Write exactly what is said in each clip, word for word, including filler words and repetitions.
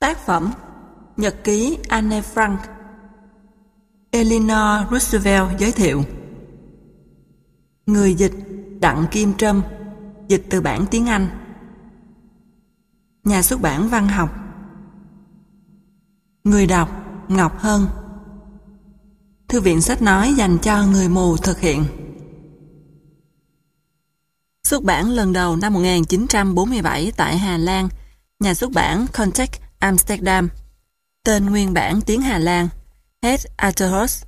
Tác phẩm Nhật ký Anne Frank. Eleanor Roosevelt giới thiệu. Người dịch Đặng Kim Trâm, dịch từ bản tiếng Anh. Nhà xuất bản Văn học. Người đọc Ngọc Hân. Thư viện sách nói dành cho người mù thực hiện. Xuất bản lần đầu năm một nghìn chín trăm bốn mươi bảy tại Hà Lan, nhà xuất bản Contact Amsterdam. Tên nguyên bản tiếng Hà Lan Het Uiterhorst.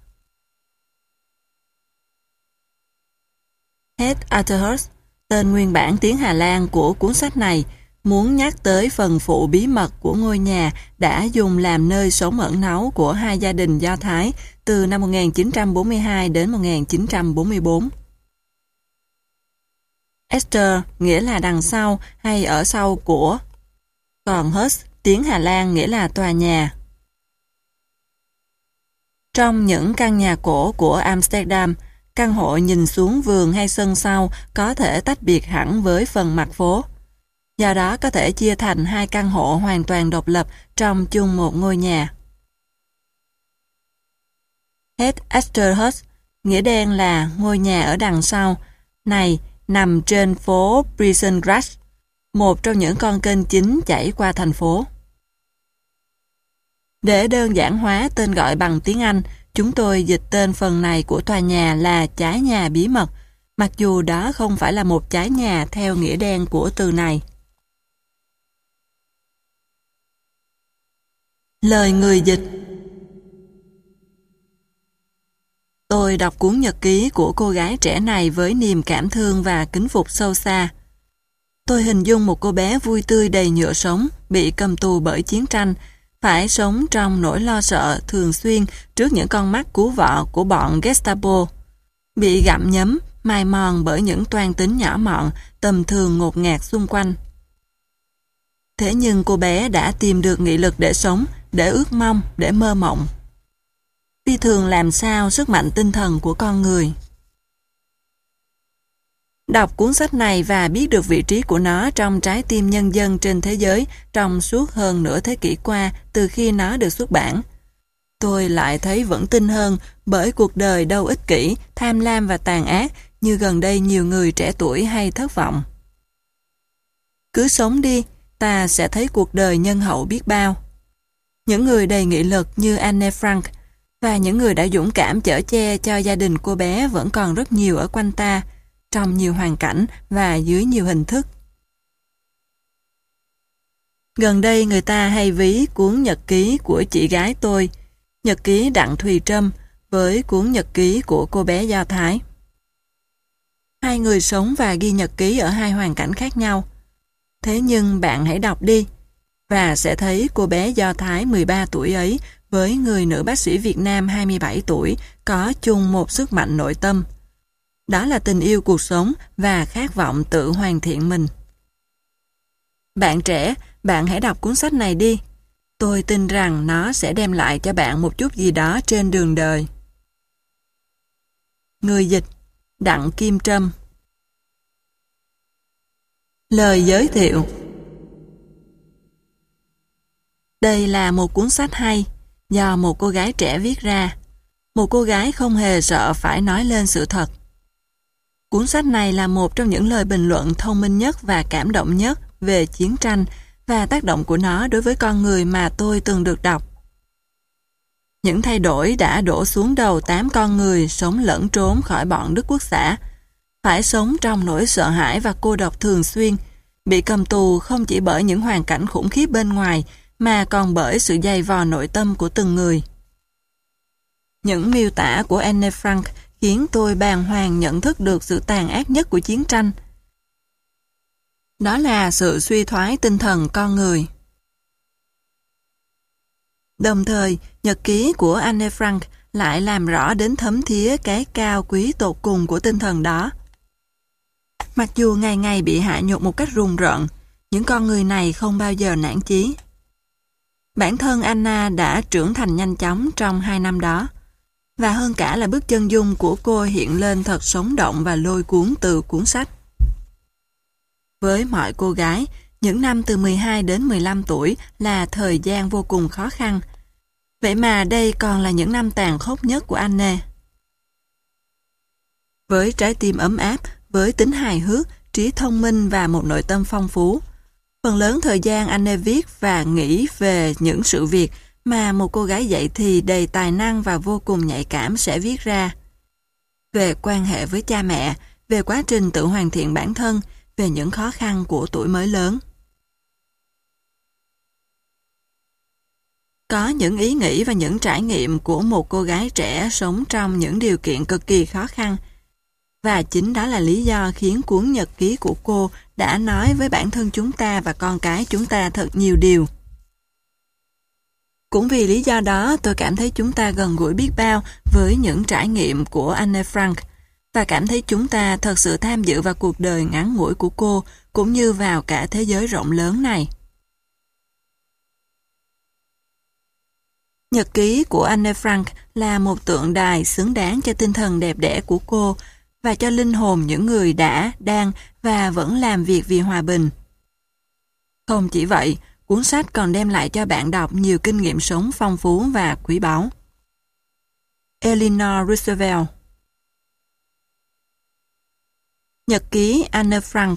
Het Uiterhorst, tên nguyên bản tiếng Hà Lan của cuốn sách này, muốn nhắc tới phần phụ bí mật của ngôi nhà đã dùng làm nơi sống ẩn náu của hai gia đình Do Thái từ năm một nghìn chín trăm bốn mươi hai đến một nghìn chín trăm bốn mươi bốn. Esther nghĩa là đằng sau hay ở sau của, còn Hurst tiếng Hà Lan nghĩa là tòa nhà. Trong những căn nhà cổ của Amsterdam, căn hộ nhìn xuống vườn hay sân sau có thể tách biệt hẳn với phần mặt phố. Do đó có thể chia thành hai căn hộ hoàn toàn độc lập trong chung một ngôi nhà. Het Uiterhorst, nghĩa đen là ngôi nhà ở đằng sau, này nằm trên phố Prissengracht, một trong những con kênh chính chảy qua thành phố. Để đơn giản hóa tên gọi bằng tiếng Anh, chúng tôi dịch tên phần này của tòa nhà là chái nhà bí mật, mặc dù đó không phải là một chái nhà theo nghĩa đen của từ này. Lời người dịch. Tôi đọc cuốn nhật ký của cô gái trẻ này với niềm cảm thương và kính phục sâu xa. Tôi hình dung một cô bé vui tươi đầy nhựa sống, bị cầm tù bởi chiến tranh, phải sống trong nỗi lo sợ thường xuyên trước những con mắt cú vọ của bọn Gestapo, bị gặm nhấm, mài mòn bởi những toan tính nhỏ mọn, tầm thường ngột ngạt xung quanh. Thế nhưng cô bé đã tìm được nghị lực để sống, để ước mong, để mơ mộng. Phi thường làm sao sức mạnh tinh thần của con người. Đọc cuốn sách này và biết được vị trí của nó trong trái tim nhân dân trên thế giới trong suốt hơn nửa thế kỷ qua từ khi nó được xuất bản, tôi lại thấy vững tin hơn bởi cuộc đời đâu ích kỷ, tham lam và tàn ác như gần đây nhiều người trẻ tuổi hay thất vọng. Cứ sống đi, ta sẽ thấy cuộc đời nhân hậu biết bao. Những người đầy nghị lực như Anne Frank và những người đã dũng cảm chở che cho gia đình cô bé vẫn còn rất nhiều ở quanh ta, trong nhiều hoàn cảnh và dưới nhiều hình thức. Gần đây người ta hay ví cuốn nhật ký của chị gái tôi, nhật ký Đặng Thùy Trâm, với cuốn nhật ký của cô bé Do Thái. Hai người sống và ghi nhật ký ở hai hoàn cảnh khác nhau. Thế nhưng bạn hãy đọc đi, và sẽ thấy cô bé Do Thái mười ba tuổi ấy với người nữ bác sĩ Việt Nam hai mươi bảy tuổi có chung một sức mạnh nội tâm. Đó là tình yêu cuộc sống và khát vọng tự hoàn thiện mình. Bạn trẻ, bạn hãy đọc cuốn sách này đi. Tôi tin rằng nó sẽ đem lại cho bạn một chút gì đó trên đường đời. Người dịch Đặng Kim Trâm. Lời giới thiệu. Đây là một cuốn sách hay, do một cô gái trẻ viết ra. Một cô gái không hề sợ phải nói lên sự thật. Cuốn sách này là một trong những lời bình luận thông minh nhất và cảm động nhất về chiến tranh và tác động của nó đối với con người mà tôi từng được đọc. Những thay đổi đã đổ xuống đầu tám con người sống lẫn trốn khỏi bọn Đức Quốc xã, phải sống trong nỗi sợ hãi và cô độc thường xuyên, bị cầm tù không chỉ bởi những hoàn cảnh khủng khiếp bên ngoài mà còn bởi sự dày vò nội tâm của từng người. Những miêu tả của Anne Frank khiến tôi bàng hoàng nhận thức được sự tàn ác nhất của chiến tranh. Đó là sự suy thoái tinh thần con người. Đồng thời, nhật ký của Anne Frank lại làm rõ đến thấm thía cái cao quý tột cùng của tinh thần đó. Mặc dù ngày ngày bị hạ nhục một cách rùng rợn, những con người này không bao giờ nản chí. Bản thân Anna đã trưởng thành nhanh chóng trong hai năm đó. Và hơn cả là bức chân dung của cô hiện lên thật sống động và lôi cuốn từ cuốn sách. Với mọi cô gái, Những năm từ mười hai đến mười lăm tuổi là thời gian vô cùng khó khăn. Vậy mà đây còn là những năm tàn khốc nhất của Anne. Với trái tim ấm áp, với tính hài hước, trí thông minh và một nội tâm phong phú, phần lớn thời gian Anne viết và nghĩ về những sự việc mà một cô gái dậy thì đầy tài năng và vô cùng nhạy cảm sẽ viết ra. Về quan hệ với cha mẹ, về quá trình tự hoàn thiện bản thân, về những khó khăn của tuổi mới lớn. Có những ý nghĩ và những trải nghiệm của một cô gái trẻ sống trong những điều kiện cực kỳ khó khăn. Và chính đó là lý do khiến cuốn nhật ký của cô đã nói với bản thân chúng ta và con cái chúng ta thật nhiều điều. Cũng vì lý do đó tôi cảm thấy chúng ta gần gũi biết bao với những trải nghiệm của Anne Frank và cảm thấy chúng ta thật sự tham dự vào cuộc đời ngắn ngủi của cô cũng như vào cả thế giới rộng lớn này. Nhật ký của Anne Frank là một tượng đài xứng đáng cho tinh thần đẹp đẽ của cô và cho linh hồn những người đã, đang và vẫn làm việc vì hòa bình. Không chỉ vậy, cuốn sách còn đem lại cho bạn đọc nhiều kinh nghiệm sống phong phú và quý báu. Eleanor Roosevelt. Nhật ký Anne Frank.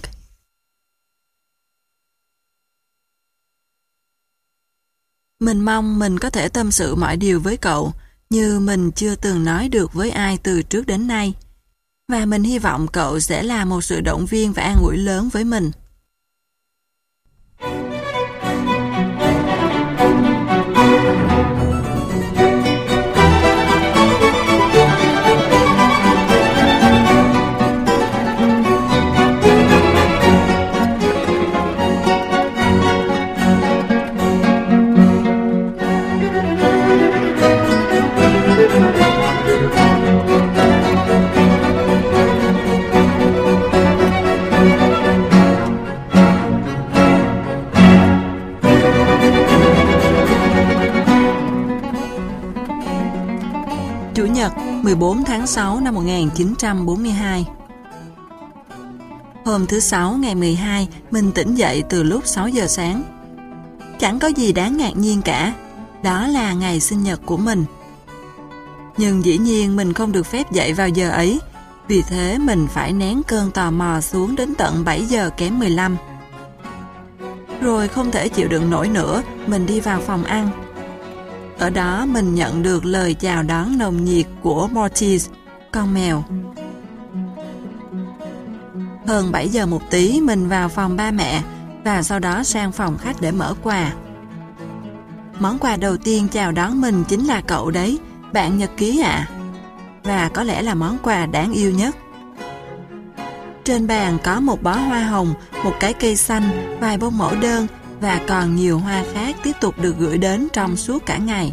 Mình mong mình có thể tâm sự mọi điều với cậu, như mình chưa từng nói được với ai từ trước đến nay. Và mình hy vọng cậu sẽ là một sự động viên và an ủi lớn với mình. Chủ nhật, mười bốn tháng sáu năm một nghìn chín trăm bốn mươi hai. Hôm thứ Sáu ngày mười hai, mình tỉnh dậy từ lúc sáu giờ sáng. Chẳng có gì đáng ngạc nhiên cả, đó là ngày sinh nhật của mình. Nhưng dĩ nhiên mình không được phép dậy vào giờ ấy, vì thế mình phải nén cơn tò mò xuống đến tận bảy giờ kém mười lăm. Rồi không thể chịu đựng nổi nữa, mình đi vào phòng ăn. Ở đó mình nhận được lời chào đón nồng nhiệt của Mortis, con mèo. Hơn bảy giờ một tí mình vào phòng ba mẹ và sau đó sang phòng khách để mở quà. Món quà đầu tiên chào đón mình chính là cậu đấy, bạn nhật ký ạ. À. Và có lẽ là món quà đáng yêu nhất. Trên bàn có một bó hoa hồng, một cái cây xanh, vài bông mẫu đơn và còn nhiều hoa khác tiếp tục được gửi đến trong suốt cả ngày.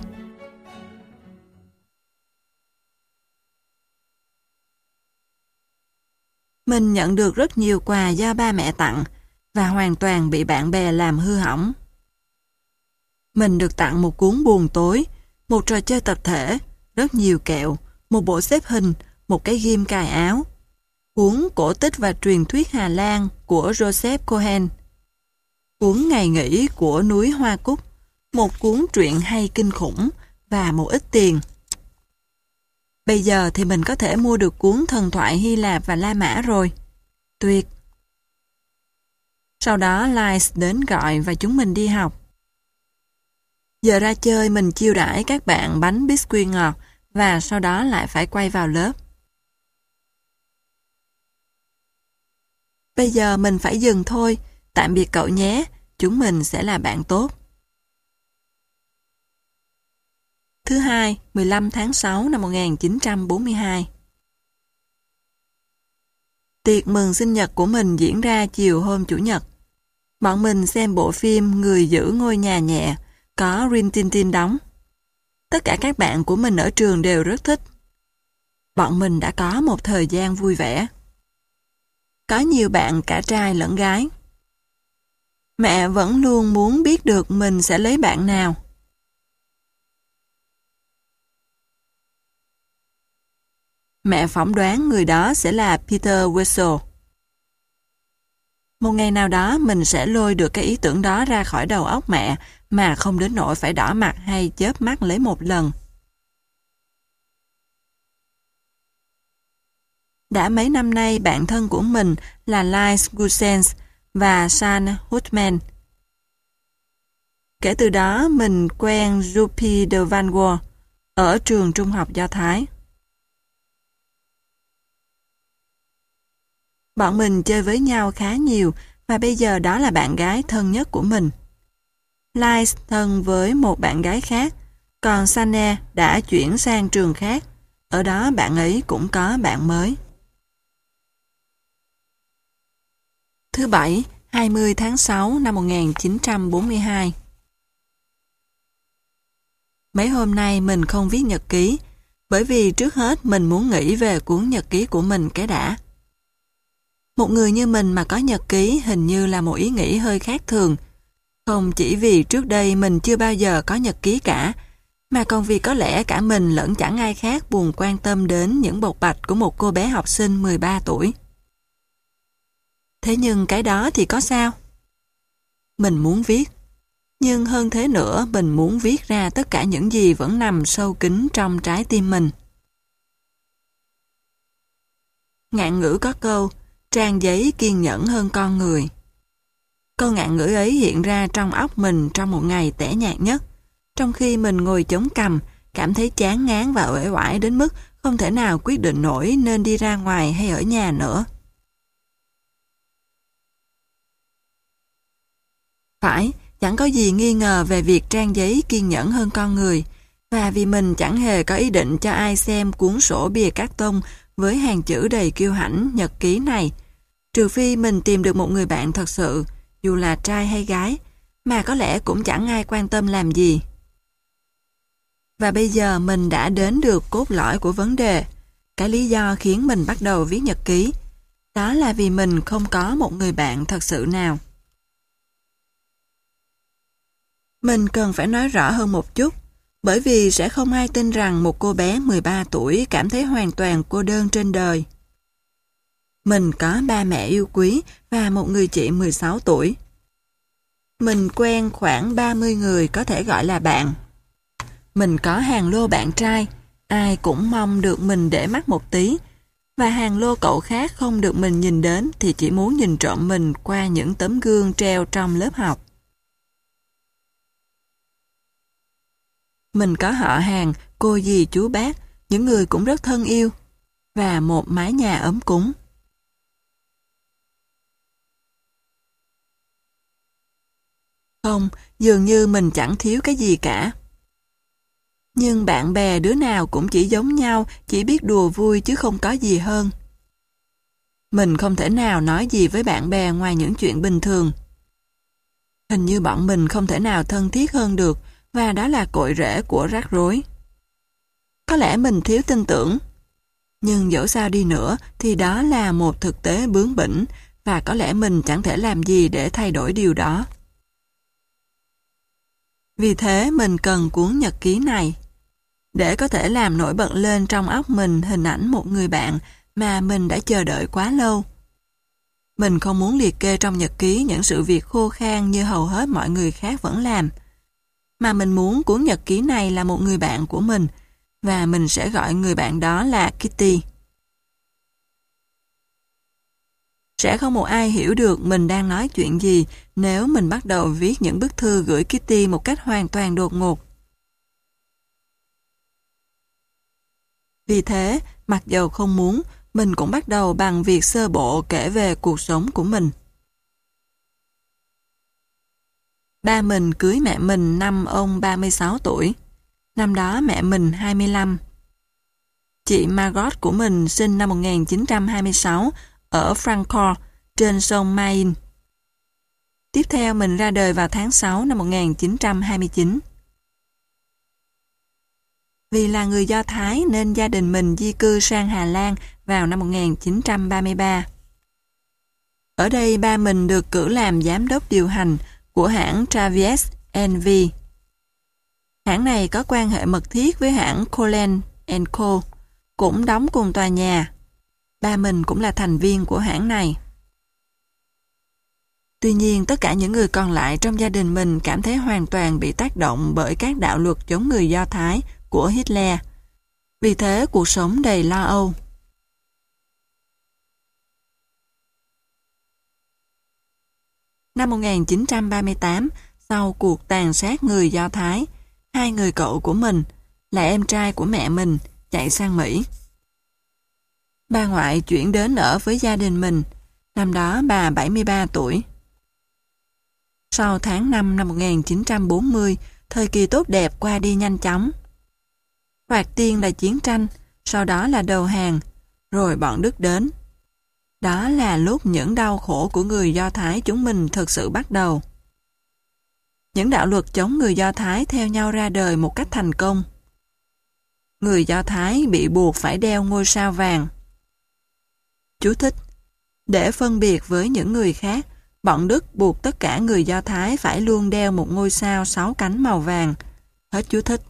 Mình nhận được rất nhiều quà do ba mẹ tặng và hoàn toàn bị bạn bè làm hư hỏng. Mình được tặng một cuốn buồn tối, một trò chơi tập thể, rất nhiều kẹo, một bộ xếp hình, một cái ghim cài áo, cuốn Cổ tích và truyền thuyết Hà Lan của Joseph Cohen, cuốn Ngày nghỉ của núi Hoa Cúc, một cuốn truyện hay kinh khủng và một ít tiền. Bây giờ thì mình có thể mua được cuốn thần thoại Hy Lạp và La Mã rồi. Tuyệt! Sau đó Lice đến gọi và chúng mình đi học. Giờ ra chơi mình chiêu đãi các bạn bánh biscuit ngọt và sau đó lại phải quay vào lớp. Bây giờ mình phải dừng thôi. Tạm biệt cậu nhé. Chúng mình sẽ là bạn tốt. Thứ hai, mười lăm tháng sáu năm một nghìn chín trăm bốn mươi hai. Tiệc mừng sinh nhật của mình diễn ra chiều hôm Chủ nhật. Bọn mình xem bộ phim Người giữ ngôi nhà nhẹ, có Rin Tin Tin đóng. Tất cả các bạn của mình ở trường đều rất thích. Bọn mình đã có một thời gian vui vẻ. Có nhiều bạn cả trai lẫn gái. Mẹ vẫn luôn muốn biết được mình sẽ lấy bạn nào. Mẹ phỏng đoán người đó sẽ là Peter Wessel. Một ngày nào đó mình sẽ lôi được cái ý tưởng đó ra khỏi đầu óc mẹ mà không đến nỗi phải đỏ mặt hay chớp mắt lấy một lần. Đã mấy năm nay bạn thân của mình là Lise Gusens và San Hutman. Kể từ đó mình quen Rupi de Van Gogh ở trường trung học Do Thái. Bọn mình chơi với nhau khá nhiều và bây giờ đó là bạn gái thân nhất của mình. Lise thân với một bạn gái khác, còn Sanne đã chuyển sang trường khác. Ở đó bạn ấy cũng có bạn mới. Thứ Bảy, hai mươi tháng sáu năm một nghìn chín trăm bốn mươi hai. Mấy hôm nay mình không viết nhật ký, bởi vì trước hết mình muốn nghĩ về cuốn nhật ký của mình cái đã. Một người như mình mà có nhật ký hình như là một ý nghĩ hơi khác thường. Không chỉ vì trước đây mình chưa bao giờ có nhật ký cả, mà còn vì có lẽ cả mình lẫn chẳng ai khác buồn quan tâm đến những bộc bạch của một cô bé học sinh mười ba tuổi. Thế nhưng cái đó thì có sao? Mình muốn viết. Nhưng hơn thế nữa, mình muốn viết ra tất cả những gì vẫn nằm sâu kín trong trái tim mình. Ngạn ngữ có câu, trang giấy kiên nhẫn hơn con người. Câu ngạn ngữ ấy hiện ra trong óc mình trong một ngày tẻ nhạt nhất, trong khi mình ngồi chống cằm, cảm thấy chán ngán và uể oải đến mức không thể nào quyết định nổi nên đi ra ngoài hay ở nhà nữa. Phải, chẳng có gì nghi ngờ về việc trang giấy kiên nhẫn hơn con người, và vì mình chẳng hề có ý định cho ai xem cuốn sổ bìa cát tông với hàng chữ đầy kiêu hãnh nhật ký này, trừ phi mình tìm được một người bạn thật sự, dù là trai hay gái, mà có lẽ cũng chẳng ai quan tâm làm gì. Và bây giờ mình đã đến được cốt lõi của vấn đề, cái lý do khiến mình bắt đầu viết nhật ký, đó là vì mình không có một người bạn thật sự nào. Mình cần phải nói rõ hơn một chút, bởi vì sẽ không ai tin rằng một cô bé mười ba tuổi cảm thấy hoàn toàn cô đơn trên đời. Mình có ba mẹ yêu quý và một người chị mười sáu tuổi. Mình quen khoảng ba mươi người có thể gọi là bạn. Mình có hàng lô bạn trai, ai cũng mong được mình để mắt một tí, và hàng lô cậu khác không được mình nhìn đến thì chỉ muốn nhìn trộm mình qua những tấm gương treo trong lớp học. Mình có họ hàng, cô dì chú bác, những người cũng rất thân yêu, và một mái nhà ấm cúng. Không, dường như mình chẳng thiếu cái gì cả. Nhưng bạn bè đứa nào cũng chỉ giống nhau, chỉ biết đùa vui chứ không có gì hơn. Mình không thể nào nói gì với bạn bè ngoài những chuyện bình thường. Hình như bọn mình không thể nào thân thiết hơn được, và đó là cội rễ của rắc rối. Có lẽ mình thiếu tin tưởng, nhưng dẫu sao đi nữa thì đó là một thực tế bướng bỉnh, và có lẽ mình chẳng thể làm gì để thay đổi điều đó. Vì thế mình cần cuốn nhật ký này, để có thể làm nổi bật lên trong óc mình hình ảnh một người bạn mà mình đã chờ đợi quá lâu. Mình không muốn liệt kê trong nhật ký những sự việc khô khan như hầu hết mọi người khác vẫn làm, mà mình muốn cuốn nhật ký này là một người bạn của mình, và mình sẽ gọi người bạn đó là Kitty. Sẽ không một ai hiểu được mình đang nói chuyện gì nếu mình bắt đầu viết những bức thư gửi Kitty một cách hoàn toàn đột ngột. Vì thế, mặc dầu không muốn, mình cũng bắt đầu bằng việc sơ bộ kể về cuộc sống của mình. Ba mình cưới mẹ mình năm ông ba mươi sáu tuổi. Năm đó mẹ mình hai mươi lăm. Chị Margot của mình sinh năm một nghìn chín trăm hai mươi sáu ở Francfort trên sông Main. Tiếp theo mình ra đời vào tháng sáu năm một nghìn chín trăm hai mươi chín. Vì là người Do Thái nên gia đình mình di cư sang Hà Lan vào năm một nghìn chín trăm ba mươi ba. Ở đây ba mình được cử làm giám đốc điều hành của hãng Travies en vê. Hãng này có quan hệ mật thiết với hãng Collen and Co, cũng đóng cùng tòa nhà. Ba mình cũng là thành viên của hãng này. Tuy nhiên, tất cả những người còn lại trong gia đình mình cảm thấy hoàn toàn bị tác động bởi các đạo luật chống người Do Thái của Hitler. Vì thế, cuộc sống đầy lo âu. Năm một nghìn chín trăm ba mươi tám, sau cuộc tàn sát người Do Thái, hai người cậu của mình, là em trai của mẹ mình, chạy sang Mỹ. Bà ngoại chuyển đến ở với gia đình mình, năm đó bà bảy mươi ba tuổi. Sau tháng năm năm một nghìn chín trăm bốn mươi, thời kỳ tốt đẹp qua đi nhanh chóng. Thoạt tiên là chiến tranh, sau đó là đầu hàng, rồi bọn Đức đến. Đó là lúc những đau khổ của người Do Thái chúng mình thực sự bắt đầu. Những đạo luật chống người Do Thái theo nhau ra đời một cách thành công. Người Do Thái bị buộc phải đeo ngôi sao vàng. Chú thích: để phân biệt với những người khác, bọn Đức buộc tất cả người Do Thái phải luôn đeo một ngôi sao sáu cánh màu vàng. Hết chú thích.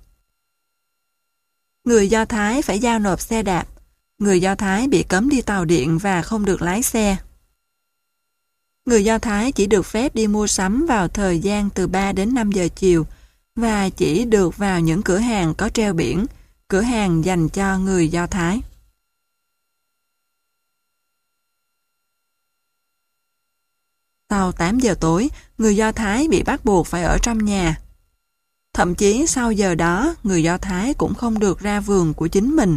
Người Do Thái phải giao nộp xe đạp. Người Do Thái bị cấm đi tàu điện và không được lái xe. Người Do Thái chỉ được phép đi mua sắm vào thời gian từ ba đến năm giờ chiều và chỉ được vào những cửa hàng có treo biển, cửa hàng dành cho người Do Thái. Sau tám giờ tối, người Do Thái bị bắt buộc phải ở trong nhà. Thậm chí sau giờ đó, người Do Thái cũng không được ra vườn của chính mình.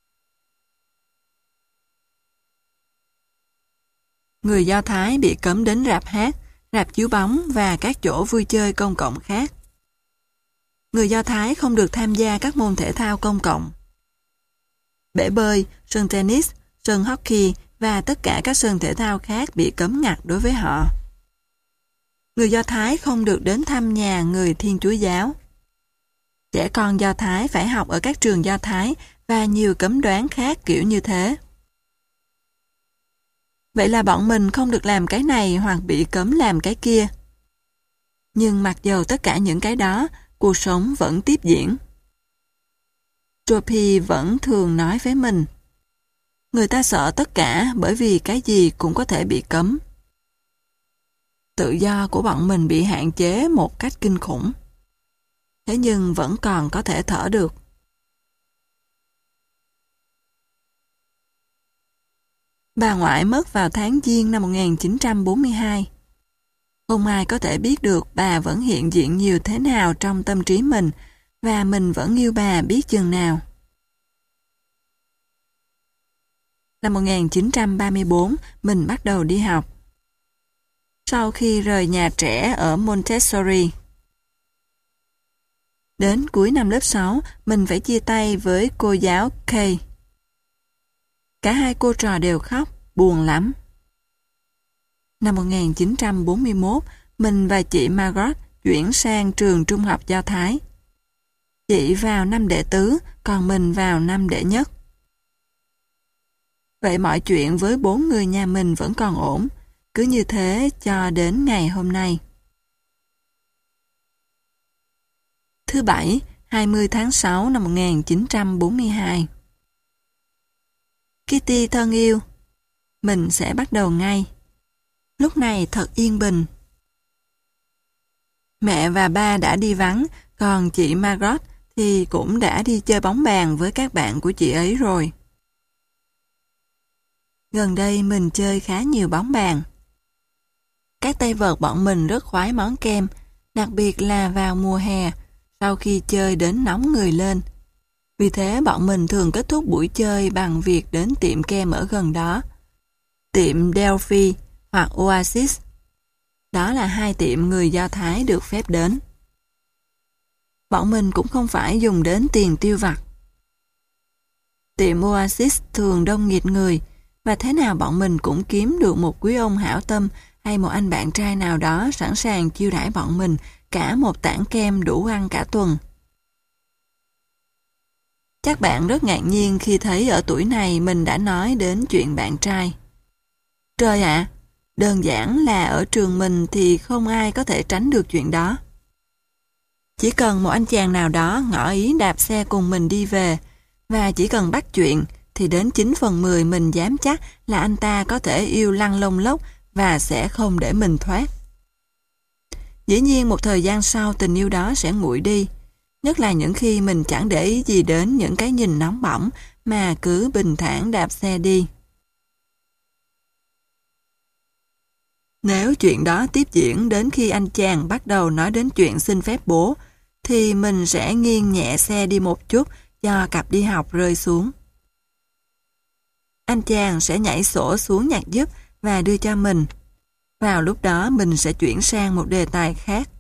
Người Do Thái bị cấm đến rạp hát, rạp chiếu bóng và các chỗ vui chơi công cộng khác. Người Do Thái không được tham gia các môn thể thao công cộng. Bể bơi, sân tennis, sân hockey và tất cả các sân thể thao khác bị cấm ngặt đối với họ. Người Do Thái không được đến thăm nhà người Thiên Chúa giáo. Trẻ con Do Thái phải học ở các trường Do Thái và nhiều cấm đoán khác kiểu như thế. Vậy là bọn mình không được làm cái này hoặc bị cấm làm cái kia. Nhưng mặc dầu tất cả những cái đó, cuộc sống vẫn tiếp diễn. Tropi vẫn thường nói với mình, người ta sợ tất cả bởi vì cái gì cũng có thể bị cấm. Tự do của bọn mình bị hạn chế một cách kinh khủng. Thế nhưng vẫn còn có thể thở được. Bà ngoại mất vào tháng Giêng năm một nghìn chín trăm bốn mươi hai. Không ai có thể biết được bà vẫn hiện diện nhiều thế nào trong tâm trí mình và mình vẫn yêu bà biết chừng nào. Năm một nghìn chín trăm ba mươi bốn, mình bắt đầu đi học. Sau khi rời nhà trẻ ở Montessori. Đến cuối năm lớp sáu, mình phải chia tay với cô giáo Kay. Cả hai cô trò đều khóc, buồn lắm. Năm một nghìn chín trăm bốn mươi mốt, mình và chị Margot chuyển sang trường trung học Do Thái. Chị vào năm đệ tứ, còn mình vào năm đệ nhất. Vậy mọi chuyện với bốn người nhà mình vẫn còn ổn, cứ như thế cho đến ngày hôm nay. Thứ Bảy, hai mươi tháng sáu năm một nghìn chín trăm bốn mươi hai. Kitty thân yêu, mình sẽ bắt đầu ngay. Lúc này thật yên bình. Mẹ và ba đã đi vắng, còn chị Margot thì cũng đã đi chơi bóng bàn với các bạn của chị ấy rồi. Gần đây mình chơi khá nhiều bóng bàn. Các tay vợt bọn mình rất khoái món kem, đặc biệt là vào mùa hè, sau khi chơi đến nóng người lên. Vì thế bọn mình thường kết thúc buổi chơi bằng việc đến tiệm kem ở gần đó. Tiệm Delphi hoặc Oasis. Đó là hai tiệm người Do Thái được phép đến. Bọn mình cũng không phải dùng đến tiền tiêu vặt. Tiệm Oasis thường đông nghịt người, và thế nào bọn mình cũng kiếm được một quý ông hảo tâm hay một anh bạn trai nào đó sẵn sàng chiêu đãi bọn mình cả một tảng kem đủ ăn cả tuần. Chắc bạn rất ngạc nhiên khi thấy ở tuổi này mình đã nói đến chuyện bạn trai. Trời ạ, đơn giản là ở trường mình thì không ai có thể tránh được chuyện đó. Chỉ cần một anh chàng nào đó ngỏ ý đạp xe cùng mình đi về, và chỉ cần bắt chuyện, thì đến chín phần mười mình dám chắc là anh ta có thể yêu lăn lông lốc và sẽ không để mình thoát. Dĩ nhiên một thời gian sau tình yêu đó sẽ nguội đi, nhất là những khi mình chẳng để ý gì đến những cái nhìn nóng bỏng mà cứ bình thản đạp xe đi. Nếu chuyện đó tiếp diễn đến khi anh chàng bắt đầu nói đến chuyện xin phép bố, thì mình sẽ nghiêng nhẹ xe đi một chút cho cặp đi học rơi xuống. Anh chàng sẽ nhảy sổ xuống nhặt giúp và đưa cho mình. Vào lúc đó mình sẽ chuyển sang một đề tài khác.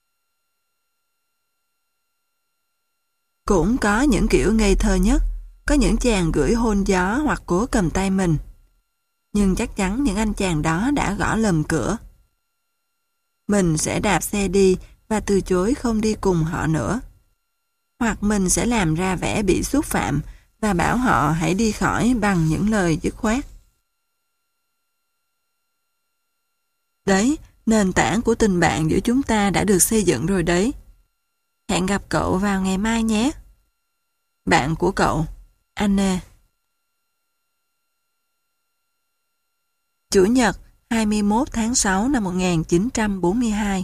Cũng có những kiểu ngây thơ nhất, có những chàng gửi hôn gió hoặc cố cầm tay mình. Nhưng chắc chắn những anh chàng đó đã gõ lầm cửa. Mình sẽ đạp xe đi và từ chối không đi cùng họ nữa. Hoặc mình sẽ làm ra vẻ bị xúc phạm và bảo họ hãy đi khỏi bằng những lời dứt khoát. Đấy, nền tảng của tình bạn giữa chúng ta đã được xây dựng rồi đấy. Hẹn gặp cậu vào ngày mai nhé. Bạn của cậu, Anne. Chủ nhật, hai mươi mốt tháng sáu năm một nghìn chín trăm bốn mươi hai.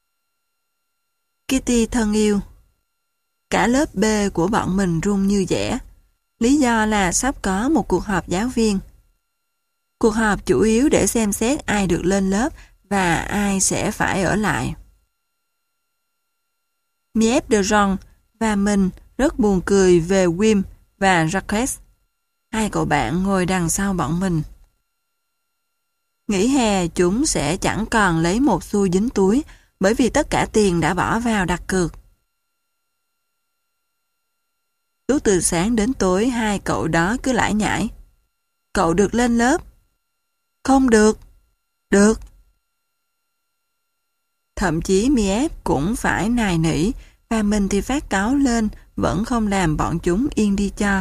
Kitty thân yêu. Cả lớp B của bọn mình run như dẻ. Lý do là sắp có một cuộc họp giáo viên. Cuộc họp chủ yếu để xem xét ai được lên lớp và ai sẽ phải ở lại. Miep de Jong và mình rất buồn cười về Wim và Jacques, hai cậu bạn ngồi đằng sau bọn mình. Nghỉ hè chúng sẽ chẳng còn lấy một xu dính túi bởi vì tất cả tiền đã bỏ vào đặt cược. Suốt từ sáng đến tối hai cậu đó cứ lải nhải. Cậu được lên lớp. Không được. Được. Thậm chí Miep cũng phải nài nỉ và mình thì phát cáu lên vẫn không làm bọn chúng yên đi cho.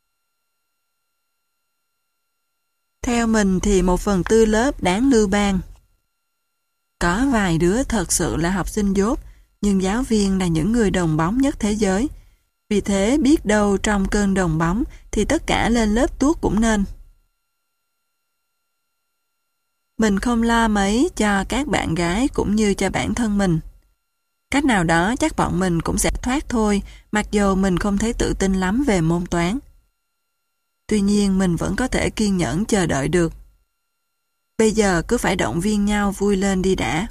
Theo mình thì một phần tư lớp đáng lưu ban. Có vài đứa thật sự là học sinh dốt, nhưng giáo viên là những người đồng bóng nhất thế giới. Vì thế biết đâu trong cơn đồng bóng thì tất cả lên lớp tuốt cũng nên. Mình không lo mấy cho các bạn gái cũng như cho bản thân mình. Cách nào đó chắc bọn mình cũng sẽ thoát thôi, mặc dù mình không thấy tự tin lắm về môn toán. Tuy nhiên mình vẫn có thể kiên nhẫn chờ đợi được. Bây giờ cứ phải động viên nhau vui lên đi đã.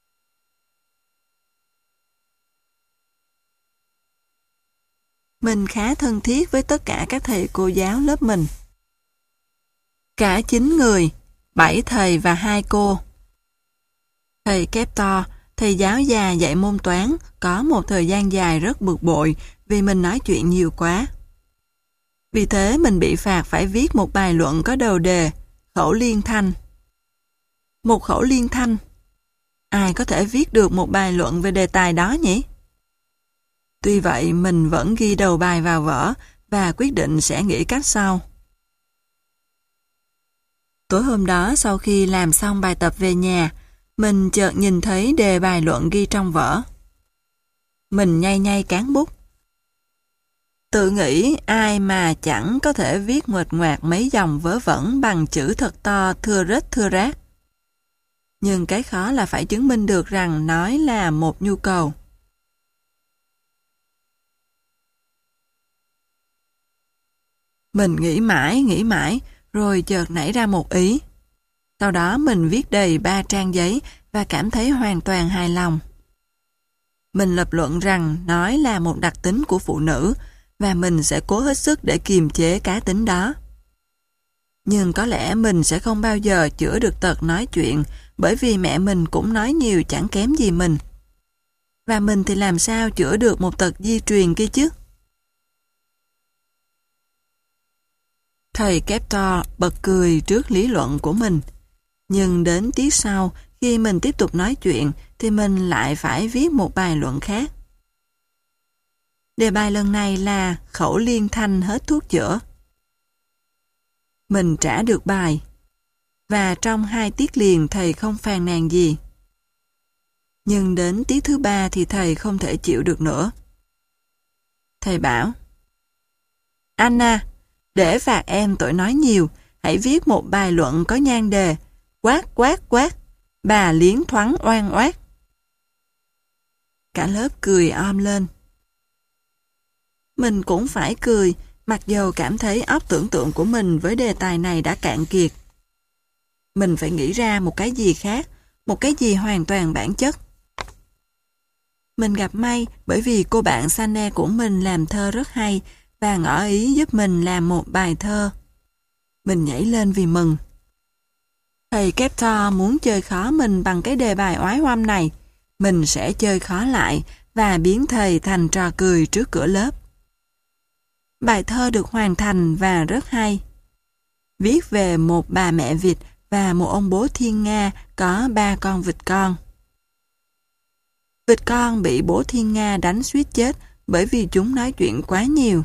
Mình khá thân thiết với tất cả các thầy cô giáo lớp mình. Cả chín người, bảy thầy và hai cô. Thầy Keptor, thầy giáo già dạy môn toán, có một thời gian dài rất bực bội vì mình nói chuyện nhiều quá. Vì thế mình bị phạt phải viết một bài luận có đầu đề khẩu liên thanh. Một khẩu liên thanh. Ai có thể viết được một bài luận về đề tài đó nhỉ? Tuy vậy mình vẫn ghi đầu bài vào vở và quyết định sẽ nghĩ cách sau. Tối hôm đó sau khi làm xong bài tập về nhà, mình chợt nhìn thấy đề bài luận ghi trong vở. Mình nhay nhay cán bút. Tự nghĩ ai mà chẳng có thể viết nguệch ngoạc mấy dòng vớ vẩn bằng chữ thật to thưa rết thưa rác. Nhưng cái khó là phải chứng minh được rằng nói là một nhu cầu. Mình nghĩ mãi, nghĩ mãi, rồi chợt nảy ra một ý. Sau đó mình viết đầy ba trang giấy và cảm thấy hoàn toàn hài lòng. Mình lập luận rằng nói là một đặc tính của phụ nữ và mình sẽ cố hết sức để kiềm chế cá tính đó. Nhưng có lẽ mình sẽ không bao giờ chữa được tật nói chuyện bởi vì mẹ mình cũng nói nhiều chẳng kém gì mình. Và mình thì làm sao chữa được một tật di truyền kia chứ? Thầy Keptor bật cười trước lý luận của mình. Nhưng đến tiết sau, khi mình tiếp tục nói chuyện, thì mình lại phải viết một bài luận khác. Đề bài lần này là khẩu liên thanh hết thuốc chữa. Mình trả được bài. Và trong hai tiết liền thầy không phàn nàn gì. Nhưng đến tiết thứ ba thì thầy không thể chịu được nữa. Thầy bảo: Anna, để phạt em tội nói nhiều, hãy viết một bài luận có nhan đề quát quát quát, bà liến thoáng oan oát. Cả lớp cười om lên. Mình cũng phải cười, mặc dầu cảm thấy óc tưởng tượng của mình với đề tài này đã cạn kiệt. Mình phải nghĩ ra một cái gì khác, một cái gì hoàn toàn bản chất. Mình gặp may bởi vì cô bạn Sane của mình làm thơ rất hay và ngỏ ý giúp mình làm một bài thơ. Mình nhảy lên vì mừng. Thầy Keptor muốn chơi khó mình bằng cái đề bài oái oăm này. Mình sẽ chơi khó lại và biến thầy thành trò cười trước cửa lớp. Bài thơ được hoàn thành và rất hay. Viết về một bà mẹ vịt và một ông bố thiên nga có ba con vịt con. Vịt con bị bố thiên nga đánh suýt chết bởi vì chúng nói chuyện quá nhiều.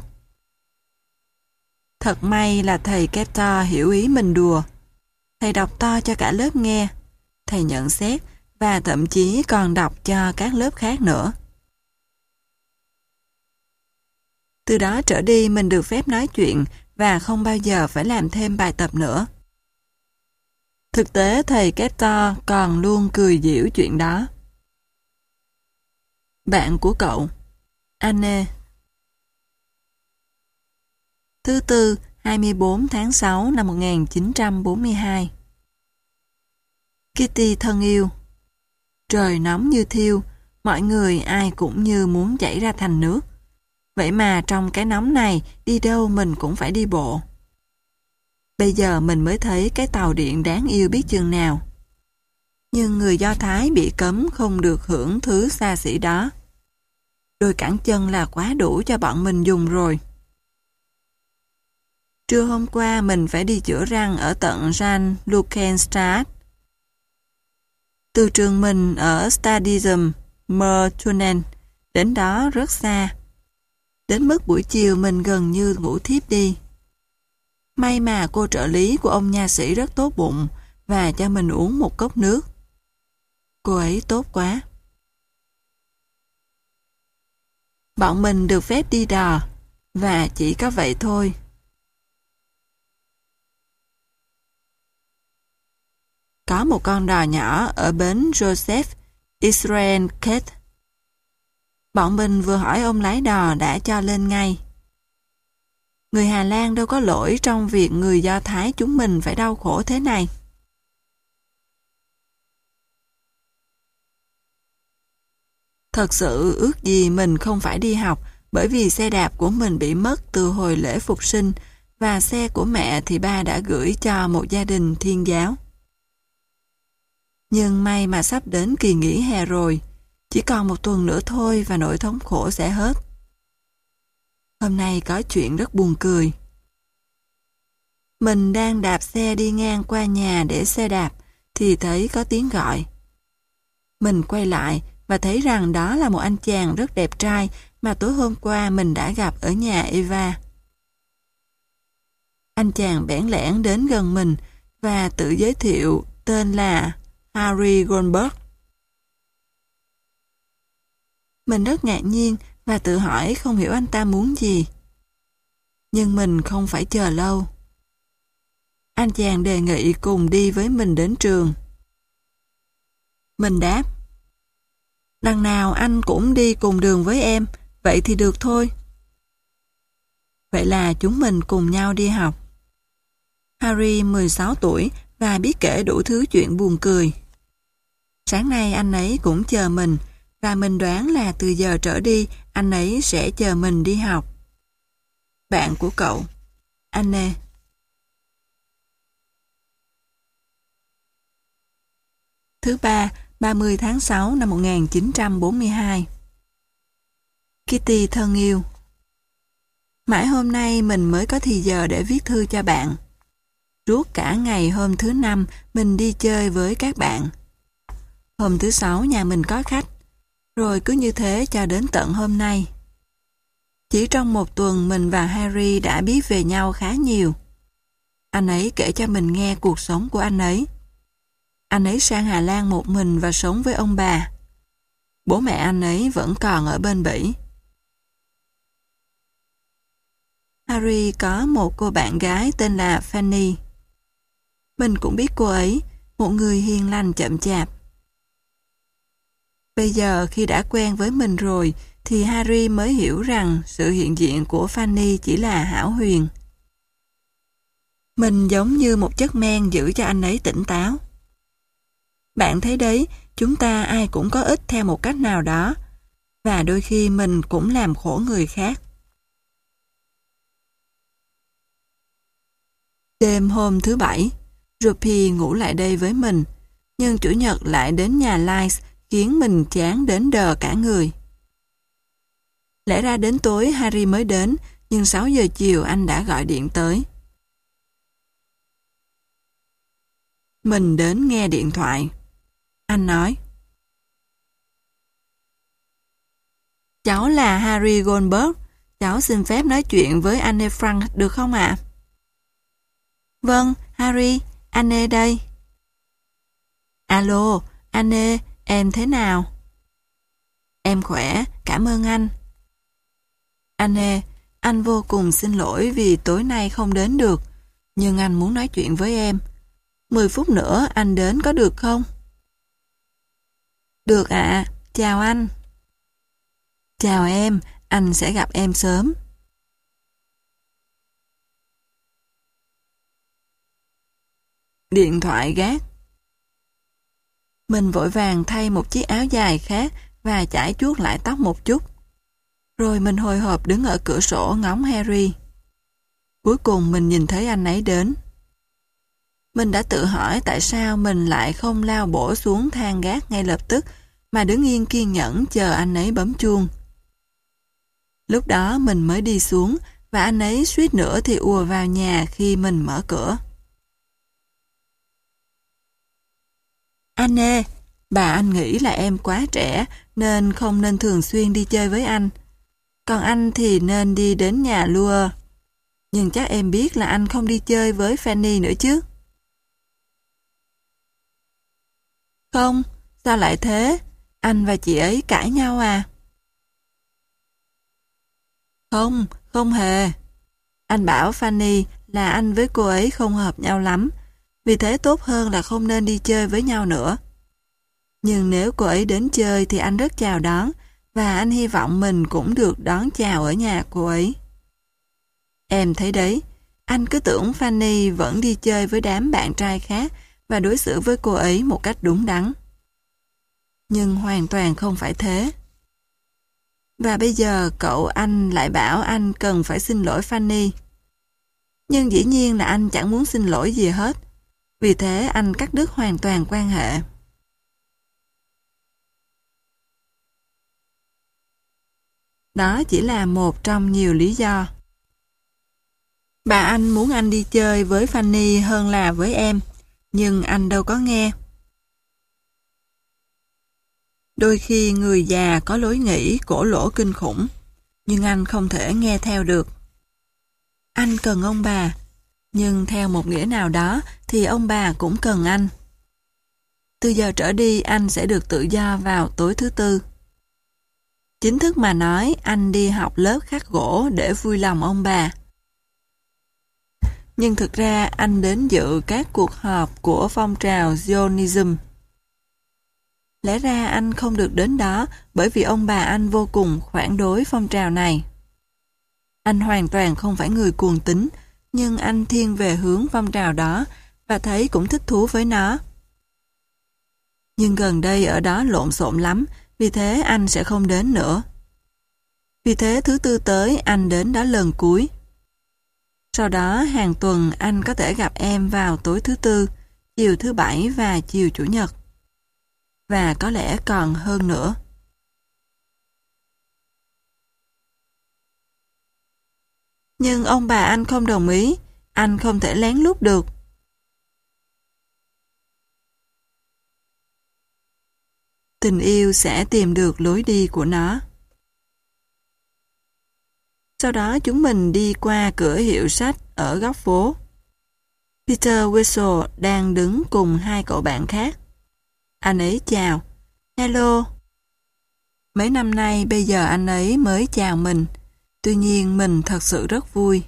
Thật may là thầy Keptor hiểu ý mình đùa. Thầy đọc to cho cả lớp nghe. Thầy nhận xét và thậm chí còn đọc cho các lớp khác nữa. Từ đó trở đi mình được phép nói chuyện và không bao giờ phải làm thêm bài tập nữa. Thực tế thầy Keptor còn luôn cười giễu chuyện đó. Bạn của cậu, Anne. Thứ Tư, hai mươi bốn tháng sáu năm một nghìn chín trăm bốn mươi hai. Kitty thân yêu. Trời nóng như thiêu, mọi người ai cũng như muốn chảy ra thành nước. Vậy mà trong cái nóng này, đi đâu mình cũng phải đi bộ. Bây giờ mình mới thấy cái tàu điện đáng yêu biết chừng nào. Nhưng người Do Thái bị cấm không được hưởng thứ xa xỉ đó. Đôi cẳng chân là quá đủ cho bọn mình dùng rồi. Trưa hôm qua mình phải đi chữa răng ở tận Jan Lukenstadt. Từ trường mình ở Stadium Mertunen đến đó rất xa. Đến mức buổi chiều mình gần như ngủ thiếp đi. May mà cô trợ lý của ông nha sĩ rất tốt bụng và cho mình uống một cốc nước. Cô ấy tốt quá. Bọn mình được phép đi đò và chỉ có vậy thôi. Có một con đò nhỏ ở bến Joseph Israel Kate. Bọn mình vừa hỏi ông lái đò đã cho lên ngay. Người Hà Lan đâu có lỗi trong việc người Do Thái chúng mình phải đau khổ thế này. Thật sự ước gì mình không phải đi học bởi vì xe đạp của mình bị mất từ hồi lễ phục sinh và xe của mẹ thì ba đã gửi cho một gia đình Thiên giáo. Nhưng may mà sắp đến kỳ nghỉ hè rồi, chỉ còn một tuần nữa thôi và nỗi thống khổ sẽ hết. Hôm nay có chuyện rất buồn cười. Mình đang đạp xe đi ngang qua nhà để xe đạp thì thấy có tiếng gọi. Mình quay lại và thấy rằng đó là một anh chàng rất đẹp trai mà tối hôm qua mình đã gặp ở nhà Eva. Anh chàng bẽn lẽn đến gần mình và tự giới thiệu tên là Harry Goldberg. Mình rất ngạc nhiên và tự hỏi không hiểu anh ta muốn gì. Nhưng mình không phải chờ lâu. Anh chàng đề nghị cùng đi với mình đến trường. Mình đáp: đằng nào anh cũng đi cùng đường với em, vậy thì được thôi. Vậy là chúng mình cùng nhau đi học. Harry mười sáu tuổi và biết kể đủ thứ chuyện buồn cười. Sáng nay anh ấy cũng chờ mình và mình đoán là từ giờ trở đi anh ấy sẽ chờ mình đi học. Bạn của cậu, Anne. Thứ Ba, ba mươi tháng sáu năm một nghìn chín trăm bốn mươi hai. Kitty thân yêu. Mãi hôm nay mình mới có thì giờ để viết thư cho bạn. Suốt cả ngày hôm thứ Năm mình đi chơi với các bạn. Hôm thứ Sáu nhà mình có khách, rồi cứ như thế cho đến tận hôm nay. Chỉ trong một tuần mình và Harry đã biết về nhau khá nhiều. Anh ấy kể cho mình nghe cuộc sống của anh ấy. Anh ấy sang Hà Lan một mình và sống với ông bà. Bố mẹ anh ấy vẫn còn ở bên Bỉ. Harry có một cô bạn gái tên là Fanny. Mình cũng biết cô ấy, một người hiền lành chậm chạp. Bây giờ khi đã quen với mình rồi, thì Harry mới hiểu rằng sự hiện diện của Fanny chỉ là hão huyền. Mình giống như một chất men giữ cho anh ấy tỉnh táo. Bạn thấy đấy, chúng ta ai cũng có ích theo một cách nào đó, và đôi khi mình cũng làm khổ người khác. Đêm hôm thứ Bảy, Ruby ngủ lại đây với mình, nhưng Chủ nhật lại đến nhà Lice khiến mình chán đến đờ cả người. Lẽ ra đến tối Harry mới đến, nhưng sáu giờ chiều anh đã gọi điện tới. Mình đến nghe điện thoại. Anh nói: "Cháu là Harry Goldberg, cháu xin phép nói chuyện với Anne Frank được không ạ?" "Vâng, Harry, Anne đây." "Alo, Anne, em thế nào?" "Em khỏe, cảm ơn anh." "Anne, anh vô cùng xin lỗi vì tối nay không đến được, nhưng anh muốn nói chuyện với em. Mười phút nữa anh đến có được không?" "Được ạ, chào anh." "Chào em, anh sẽ gặp em sớm." Điện thoại gác. Mình vội vàng thay một chiếc áo dài khác và chải chuốt lại tóc một chút. Rồi mình hồi hộp đứng ở cửa sổ ngóng Harry. Cuối cùng mình nhìn thấy anh ấy đến. Mình đã tự hỏi tại sao mình lại không lao bổ xuống thang gác ngay lập tức mà đứng yên kiên nhẫn chờ anh ấy bấm chuông. Lúc đó mình mới đi xuống và anh ấy suýt nữa thì ùa vào nhà khi mình mở cửa. "Anne, bà anh nghĩ là em quá trẻ nên không nên thường xuyên đi chơi với anh. Còn anh thì nên đi đến nhà Lua. Nhưng chắc em biết là anh không đi chơi với Fanny nữa chứ?" "Không, sao lại thế? Anh và chị ấy cãi nhau à?" "Không, không hề. Anh bảo Fanny là anh với cô ấy không hợp nhau lắm, vì thế tốt hơn là không nên đi chơi với nhau nữa. Nhưng nếu cô ấy đến chơi thì anh rất chào đón, và anh hy vọng mình cũng được đón chào ở nhà cô ấy. Em thấy đấy, anh cứ tưởng Fanny vẫn đi chơi với đám bạn trai khác và đối xử với cô ấy một cách đúng đắn. Nhưng hoàn toàn không phải thế. Và bây giờ cậu anh lại bảo anh cần phải xin lỗi Fanny. Nhưng dĩ nhiên là anh chẳng muốn xin lỗi gì hết. Vì thế anh cắt đứt hoàn toàn quan hệ." Đó chỉ là một trong nhiều lý do. Bà anh muốn anh đi chơi với Fanny hơn là với em, nhưng anh đâu có nghe. Đôi khi người già có lối nghĩ cổ lỗ kinh khủng, nhưng anh không thể nghe theo được. Anh cần ông bà, nhưng theo một nghĩa nào đó thì ông bà cũng cần anh. Từ giờ trở đi anh sẽ được tự do vào tối thứ Tư. Chính thức mà nói, anh đi học lớp khắc gỗ để vui lòng ông bà. Nhưng thực ra anh đến dự các cuộc họp của phong trào Zionism. Lẽ ra anh không được đến đó bởi vì ông bà anh vô cùng phản đối phong trào này. Anh hoàn toàn không phải người cuồng tín, nhưng anh thiên về hướng phong trào đó và thấy cũng thích thú với nó. Nhưng gần đây ở đó lộn xộn lắm, vì thế anh sẽ không đến nữa. Vì thế thứ Tư tới anh đến đó lần cuối. Sau đó hàng tuần anh có thể gặp em vào tối thứ Tư, chiều thứ Bảy và chiều Chủ nhật. Và có lẽ còn hơn nữa. Nhưng ông bà anh không đồng ý, anh không thể lén lút được. Tình yêu sẽ tìm được lối đi của nó. Sau đó chúng mình đi qua cửa hiệu sách ở góc phố. Peter Whistle đang đứng cùng hai cậu bạn khác. Anh ấy chào. Hello. Mấy năm nay bây giờ anh ấy mới chào mình. Tuy nhiên mình thật sự rất vui.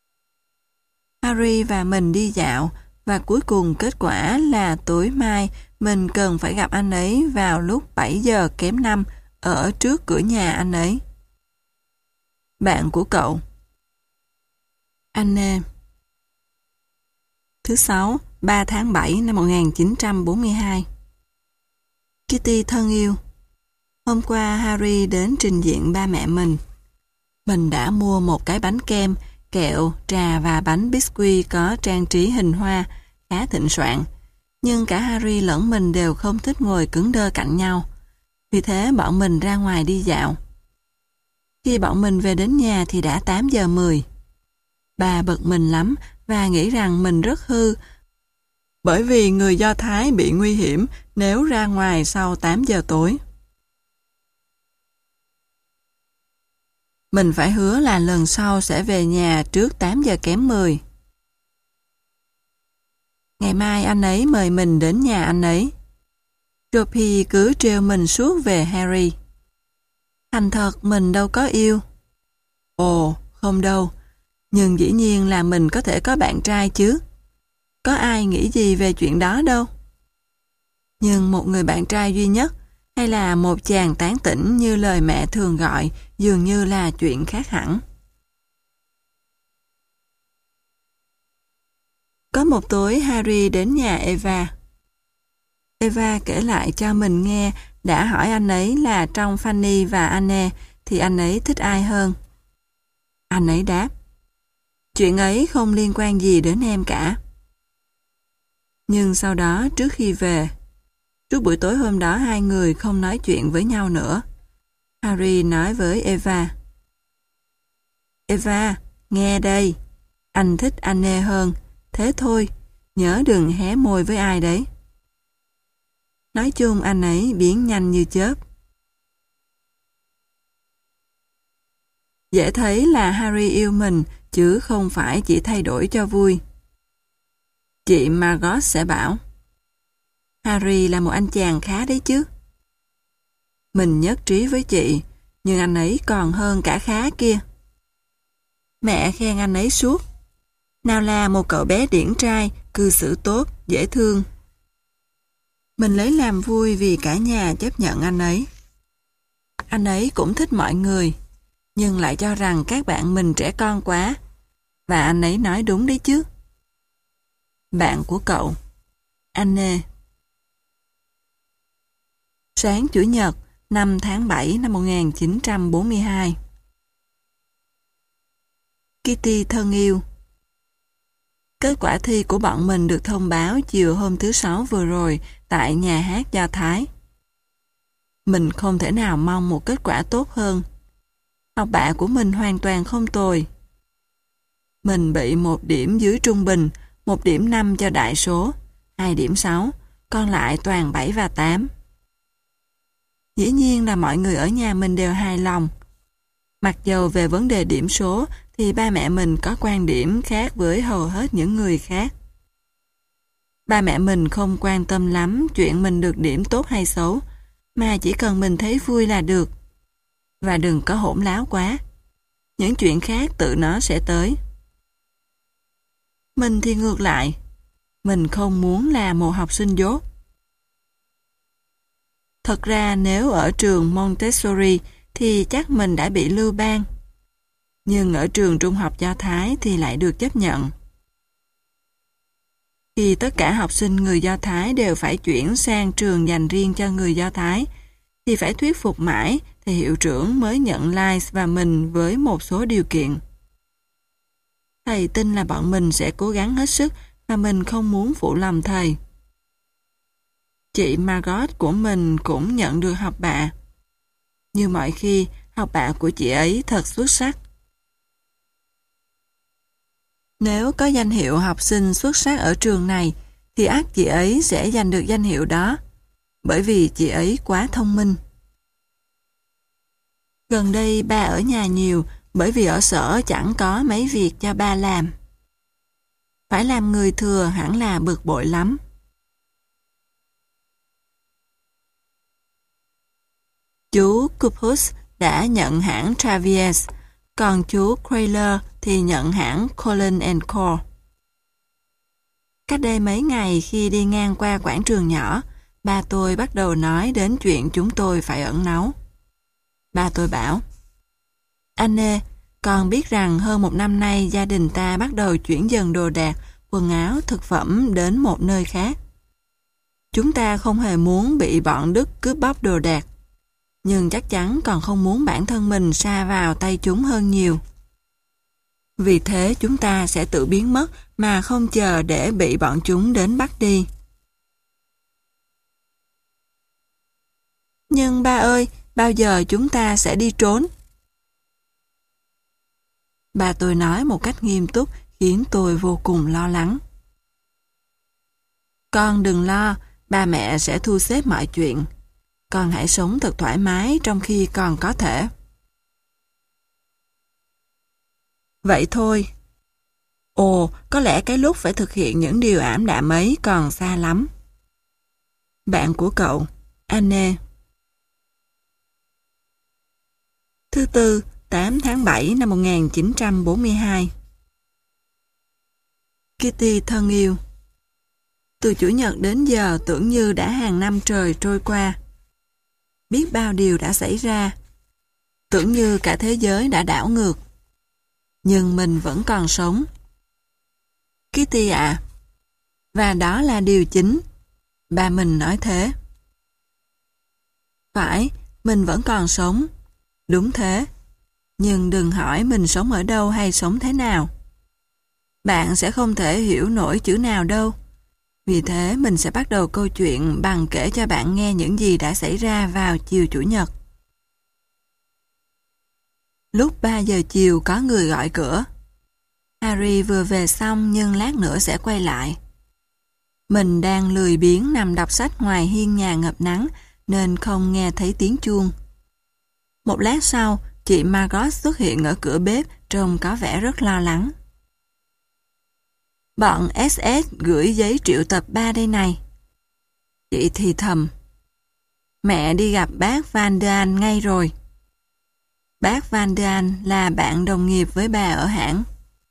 Harry và mình đi dạo và cuối cùng kết quả là tối mai mình cần phải gặp anh ấy vào lúc bảy giờ kém năm ở trước cửa nhà anh ấy. Bạn của cậu. Anne. Thứ sáu, ba tháng bảy năm một nghìn chín trăm bốn mươi hai. Kitty thân yêu, hôm qua Harry đến trình diện ba mẹ mình. Mình đã mua một cái bánh kem, kẹo, trà và bánh biscuit có trang trí hình hoa, khá thịnh soạn. Nhưng cả Harry lẫn mình đều không thích ngồi cứng đơ cạnh nhau. Vì thế bọn mình ra ngoài đi dạo. Khi bọn mình về đến nhà thì đã tám giờ mười. Bà bực mình lắm và nghĩ rằng mình rất hư, bởi vì người Do Thái bị nguy hiểm nếu ra ngoài sau tám giờ tối. Mình phải hứa là lần sau sẽ về nhà trước tám giờ kém mười. Ngày mai anh ấy mời mình đến nhà anh ấy. Sophie cứ trêu mình suốt về Harry. Thành thật mình đâu có yêu. Ồ, không đâu. Nhưng dĩ nhiên là mình có thể có bạn trai chứ. Có ai nghĩ gì về chuyện đó đâu. Nhưng một người bạn trai duy nhất hay là một chàng tán tỉnh như lời mẹ thường gọi dường như là chuyện khác hẳn. Có một tối Harry đến nhà Eva. Eva kể lại cho mình nghe đã hỏi anh ấy là trong Fanny và Anne thì anh ấy thích ai hơn. Anh ấy đáp, chuyện ấy không liên quan gì đến em cả. Nhưng sau đó trước khi về, suốt buổi tối hôm đó hai người không nói chuyện với nhau nữa. Harry nói với Eva, Eva, nghe đây, anh thích Anne hơn, thế thôi, nhớ đừng hé môi với ai đấy. Nói chung anh ấy biến nhanh như chớp. Dễ thấy là Harry yêu mình, chứ không phải chỉ thay đổi cho vui. Chị Margot sẽ bảo, Harry là một anh chàng khá đấy chứ. Mình nhất trí với chị, nhưng anh ấy còn hơn cả khá kia. Mẹ khen anh ấy suốt. Nào là một cậu bé điển trai, cư xử tốt, dễ thương. Mình lấy làm vui vì cả nhà chấp nhận anh ấy. Anh ấy cũng thích mọi người, nhưng lại cho rằng các bạn mình trẻ con quá. Và anh ấy nói đúng đấy chứ. Bạn của cậu. Anne. Sáng Chủ nhật, năm tháng bảy năm một nghìn chín trăm bốn mươi hai. Kitty thân yêu. Kết quả thi của bọn mình được thông báo chiều hôm thứ Sáu vừa rồi tại nhà hát Do Thái. Mình không thể nào mong một kết quả tốt hơn. Học bạ của mình hoàn toàn không tồi. Mình bị một điểm dưới trung bình, một điểm năm cho đại số, hai điểm sáu, còn lại toàn bảy và tám. Dĩ nhiên là mọi người ở nhà mình đều hài lòng. Mặc dầu về vấn đề điểm số thì ba mẹ mình có quan điểm khác với hầu hết những người khác. Ba mẹ mình không quan tâm lắm chuyện mình được điểm tốt hay xấu, mà chỉ cần mình thấy vui là được. Và đừng có hỗn láo quá. Những chuyện khác tự nó sẽ tới. Mình thì ngược lại. Mình không muốn là một học sinh dốt. Thật ra nếu ở trường Montessori thì chắc mình đã bị lưu ban. Nhưng ở trường trung học Do Thái thì lại được chấp nhận. Khi tất cả học sinh người Do Thái đều phải chuyển sang trường dành riêng cho người Do Thái, thì phải thuyết phục mãi thì hiệu trưởng mới nhận Lice và mình với một số điều kiện. Thầy tin là bọn mình sẽ cố gắng hết sức và mình không muốn phụ lòng thầy. Chị Margot của mình cũng nhận được học bạ. Như mọi khi, học bạ của chị ấy thật xuất sắc. Nếu có danh hiệu học sinh xuất sắc ở trường này, thì ắt chị ấy sẽ giành được danh hiệu đó, bởi vì chị ấy quá thông minh. Gần đây ba ở nhà nhiều, bởi vì ở sở chẳng có mấy việc cho ba làm. Phải làm người thừa hẳn là bực bội lắm. Chú Cupus đã nhận hãng Travies, còn chú Crayler thì nhận hãng Colin and Co. Cách đây mấy ngày khi đi ngang qua quảng trường nhỏ, ba tôi bắt đầu nói đến chuyện chúng tôi phải ẩn náu. Ba tôi bảo, Anne, con biết rằng hơn một năm nay gia đình ta bắt đầu chuyển dần đồ đạc, quần áo, thực phẩm đến một nơi khác. Chúng ta không hề muốn bị bọn Đức cướp bóc đồ đạc, nhưng chắc chắn còn không muốn bản thân mình sa vào tay chúng hơn nhiều. Vì thế chúng ta sẽ tự biến mất mà không chờ để bị bọn chúng đến bắt đi. Nhưng ba ơi, bao giờ chúng ta sẽ đi trốn? Ba tôi nói một cách nghiêm túc khiến tôi vô cùng lo lắng. Con đừng lo, ba mẹ sẽ thu xếp mọi chuyện. Con hãy sống thật thoải mái trong khi còn có thể. Vậy thôi. Ồ, có lẽ cái lúc phải thực hiện những điều ảm đạm ấy còn xa lắm. Bạn của cậu, Anne. Thứ Tư, tám tháng bảy năm một nghìn chín trăm bốn mươi hai. Kitty thân yêu. Từ Chủ nhật đến giờ tưởng như đã hàng năm trời trôi qua. Biết bao điều đã xảy ra. Tưởng như cả thế giới đã đảo ngược. Nhưng mình vẫn còn sống. Kitty ạ. Và đó là điều chính. Ba mình nói thế. Phải, mình vẫn còn sống. Đúng thế. Nhưng đừng hỏi mình sống ở đâu hay sống thế nào. Bạn sẽ không thể hiểu nổi chữ nào đâu. Vì thế mình sẽ bắt đầu câu chuyện bằng kể cho bạn nghe những gì đã xảy ra vào chiều Chủ nhật. Lúc ba giờ chiều có người gọi cửa. Harry vừa về xong nhưng lát nữa sẽ quay lại. Mình đang lười biếng nằm đọc sách ngoài hiên nhà ngập nắng nên không nghe thấy tiếng chuông. Một lát sau, chị Margot xuất hiện ở cửa bếp trông có vẻ rất lo lắng. Bọn ét ét gửi giấy triệu tập ba đây này. Chị thì thầm. Mẹ đi gặp bác Van Daan ngay rồi. Bác Van Daan là bạn đồng nghiệp với bà ở hãng.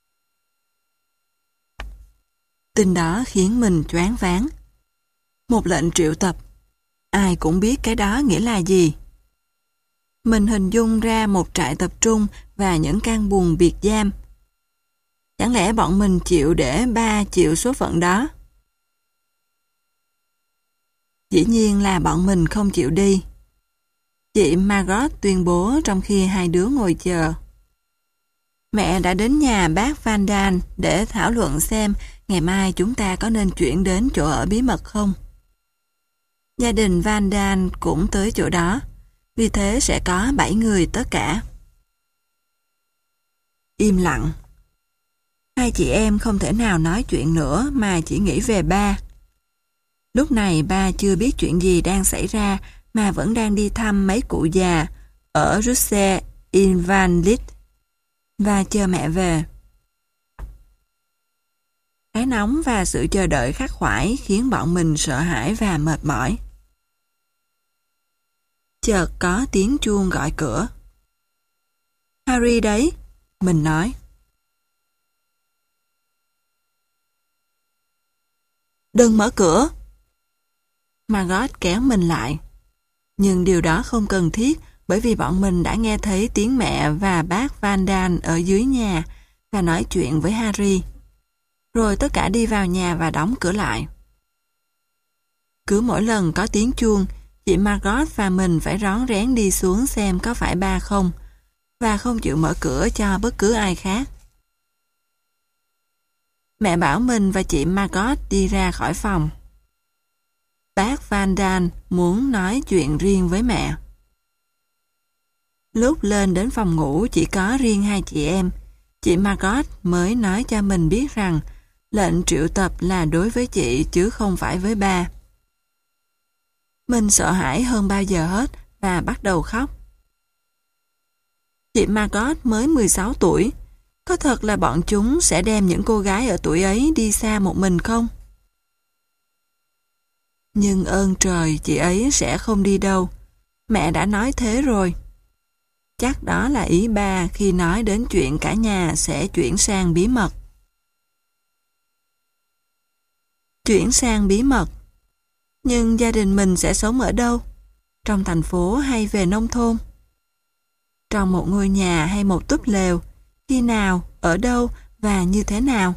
Tin đó khiến mình choáng váng. Một lệnh triệu tập. Ai cũng biết cái đó nghĩa là gì. Mình hình dung ra một trại tập trung và những căn buồng biệt giam. Chẳng lẽ bọn mình chịu để ba chịu số phận đó? Dĩ nhiên là bọn mình không chịu đi. Chị Margot tuyên bố trong khi hai đứa ngồi chờ. Mẹ đã đến nhà bác Van Daan để thảo luận xem ngày mai chúng ta có nên chuyển đến chỗ ở bí mật không. Gia đình Van Daan cũng tới chỗ đó, vì thế sẽ có bảy người tất cả. Im lặng. Hai chị em không thể nào nói chuyện nữa mà chỉ nghĩ về ba. Lúc này ba chưa biết chuyện gì đang xảy ra mà vẫn đang đi thăm mấy cụ già ở Russell Invalid và chờ mẹ về. Cái nóng và sự chờ đợi khắc khoải khiến bọn mình sợ hãi và mệt mỏi. Chợt có tiếng chuông gọi cửa. Harry đấy, mình nói. Đừng mở cửa. Margot kéo mình lại. Nhưng điều đó không cần thiết bởi vì bọn mình đã nghe thấy tiếng mẹ và bác Van Daan ở dưới nhà và nói chuyện với Harry. Rồi tất cả đi vào nhà và đóng cửa lại. Cứ mỗi lần có tiếng chuông, chị Margot và mình phải rón rén đi xuống xem có phải ba không và không chịu mở cửa cho bất cứ ai khác. Mẹ bảo mình và chị Margot đi ra khỏi phòng. Bác Van Daan muốn nói chuyện riêng với mẹ. Lúc lên đến phòng ngủ chỉ có riêng hai chị em, chị Margot mới nói cho mình biết rằng lệnh triệu tập là đối với chị chứ không phải với ba. Mình sợ hãi hơn bao giờ hết và bắt đầu khóc. Chị Margot mới mười sáu tuổi. Có thật là bọn chúng sẽ đem những cô gái ở tuổi ấy đi xa một mình không? Nhưng ơn trời chị ấy sẽ không đi đâu. Mẹ đã nói thế rồi. Chắc đó là ý ba khi nói đến chuyện cả nhà sẽ chuyển sang bí mật. Chuyển sang bí mật. Nhưng gia đình mình sẽ sống ở đâu? Trong thành phố hay về nông thôn? Trong một ngôi nhà hay một túp lều? Khi nào, ở đâu và như thế nào?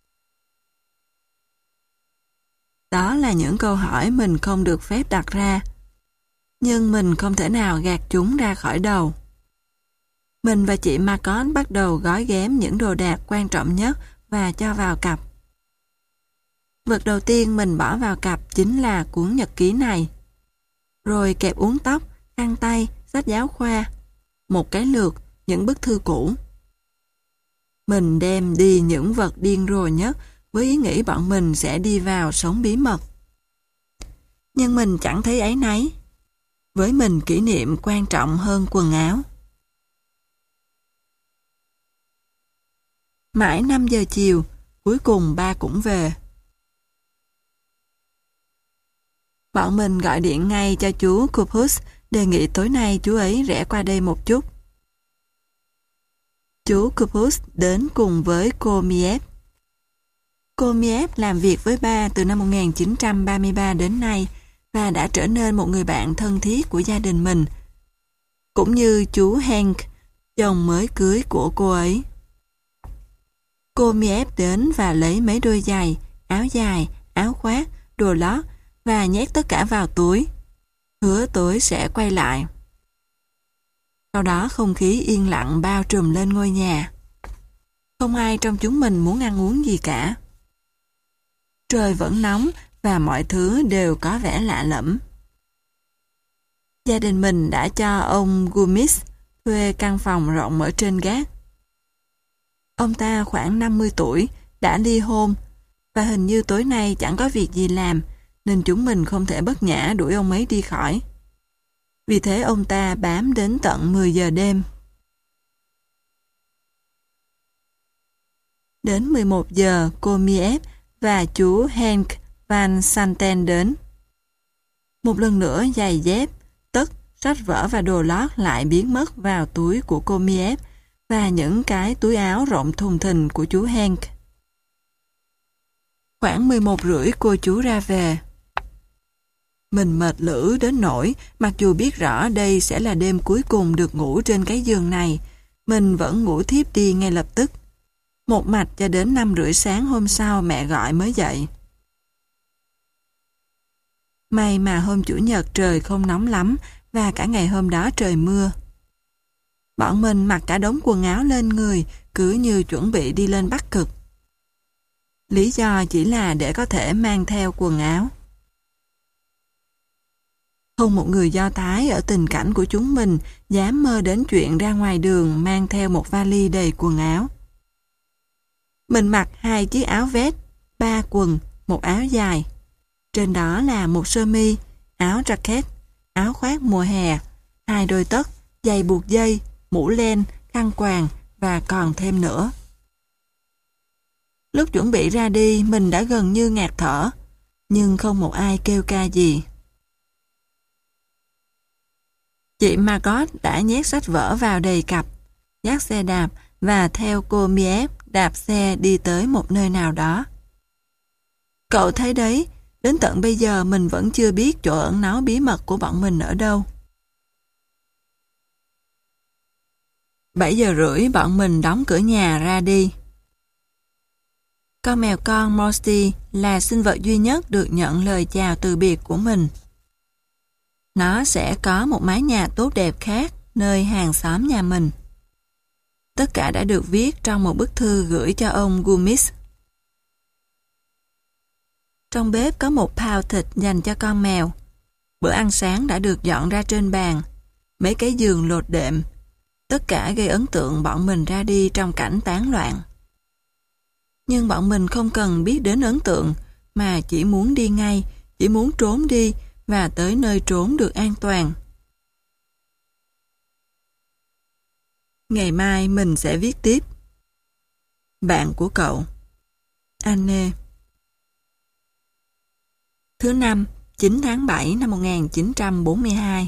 Đó là những câu hỏi mình không được phép đặt ra. Nhưng mình không thể nào gạt chúng ra khỏi đầu. Mình và chị Marcon bắt đầu gói ghém những đồ đạc quan trọng nhất và cho vào cặp. Vật đầu tiên mình bỏ vào cặp chính là cuốn nhật ký này. Rồi kẹp uốn tóc, khăn tay, sách giáo khoa. Một cái lượt, những bức thư cũ. Mình đem đi những vật điên rồ nhất với ý nghĩ bọn mình sẽ đi vào sống bí mật. Nhưng mình chẳng thấy áy náy. Với mình kỷ niệm quan trọng hơn quần áo. Mãi năm giờ chiều, cuối cùng ba cũng về. Bọn mình gọi điện ngay cho chú Kupus đề nghị tối nay chú ấy rẽ qua đây một chút. Chú Kupus đến cùng với cô Miev. Cô Miev làm việc với ba từ năm một nghìn chín trăm ba mươi ba đến nay và đã trở nên một người bạn thân thiết của gia đình mình, cũng như chú Hank, chồng mới cưới của cô ấy. Cô Miev đến và lấy mấy đôi giày, áo dài, áo khoác, đồ lót và nhét tất cả vào túi. Hứa tối sẽ quay lại. Sau đó không khí yên lặng bao trùm lên ngôi nhà. Không ai trong chúng mình muốn ăn uống gì cả. Trời vẫn nóng và mọi thứ đều có vẻ lạ lẫm. Gia đình mình đã cho ông Gumis thuê căn phòng rộng ở trên gác. Ông ta khoảng năm mươi tuổi, đã ly hôn, và hình như tối nay chẳng có việc gì làm, nên chúng mình không thể bất nhã đuổi ông ấy đi khỏi. Vì thế ông ta bám đến tận mười giờ đêm. Đến mười một giờ, cô Miev và chú Henk Van Santen đến. Một lần nữa giày dép, tất, sách vở và đồ lót lại biến mất vào túi của cô Miev và những cái túi áo rộng thùng thình của chú Henk. Khoảng mười một rưỡi cô chú ra về. Mình mệt lử đến nỗi, mặc dù biết rõ đây sẽ là đêm cuối cùng được ngủ trên cái giường này, mình vẫn ngủ thiếp đi ngay lập tức. Một mạch cho đến năm rưỡi sáng hôm sau mẹ gọi mới dậy. May mà hôm Chủ nhật trời không nóng lắm và cả ngày hôm đó trời mưa. Bọn mình mặc cả đống quần áo lên người, cứ như chuẩn bị đi lên Bắc Cực. Lý do chỉ là để có thể mang theo quần áo. Không một người Do Thái ở tình cảnh của chúng mình dám mơ đến chuyện ra ngoài đường mang theo một vali đầy quần áo. Mình mặc hai chiếc áo vest, ba quần, một áo dài. Trên đó là một sơ mi, áo jacket, áo khoác mùa hè, hai đôi tất, giày buộc dây, mũ len, khăn quàng và còn thêm nữa. Lúc chuẩn bị ra đi, mình đã gần như ngạt thở, nhưng không một ai kêu ca gì. Chị Margot đã nhét sách vở vào đầy cặp, dắt xe đạp và theo cô Miev đạp xe đi tới một nơi nào đó. Cậu thấy đấy, đến tận bây giờ mình vẫn chưa biết chỗ ẩn náu bí mật của bọn mình ở đâu. bảy giờ rưỡi bọn mình đóng cửa nhà ra đi. Con mèo con Mosty là sinh vật duy nhất được nhận lời chào từ biệt của mình. Nó sẽ có một mái nhà tốt đẹp khác nơi hàng xóm nhà mình. Tất cả đã được viết trong một bức thư gửi cho ông Gumis. Trong bếp có một pound thịt dành cho con mèo. Bữa ăn sáng đã được dọn ra trên bàn. Mấy cái giường lột đệm. Tất cả gây ấn tượng bọn mình ra đi trong cảnh tán loạn. Nhưng bọn mình không cần biết đến ấn tượng, mà chỉ muốn đi ngay, chỉ muốn trốn đi và tới nơi trốn được an toàn. Ngày mai mình sẽ viết tiếp. Bạn của cậu, Anne. Thứ năm, chín tháng bảy năm một nghìn chín trăm bốn mươi hai.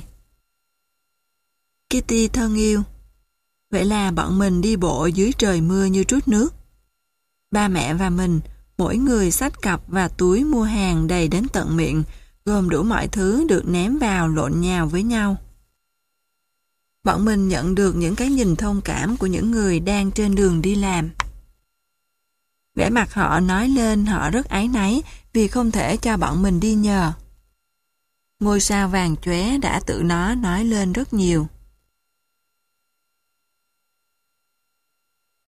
Kitty thân yêu, vậy là bọn mình đi bộ dưới trời mưa như trút nước. Ba mẹ và mình, mỗi người xách cặp và túi mua hàng đầy đến tận miệng, gồm đủ mọi thứ được ném vào lộn nhào với nhau. Bọn mình nhận được những cái nhìn thông cảm của những người đang trên đường đi làm. Vẻ mặt họ nói lên họ rất áy náy vì không thể cho bọn mình đi nhờ. Ngôi sao vàng chóe đã tự nó nói lên rất nhiều.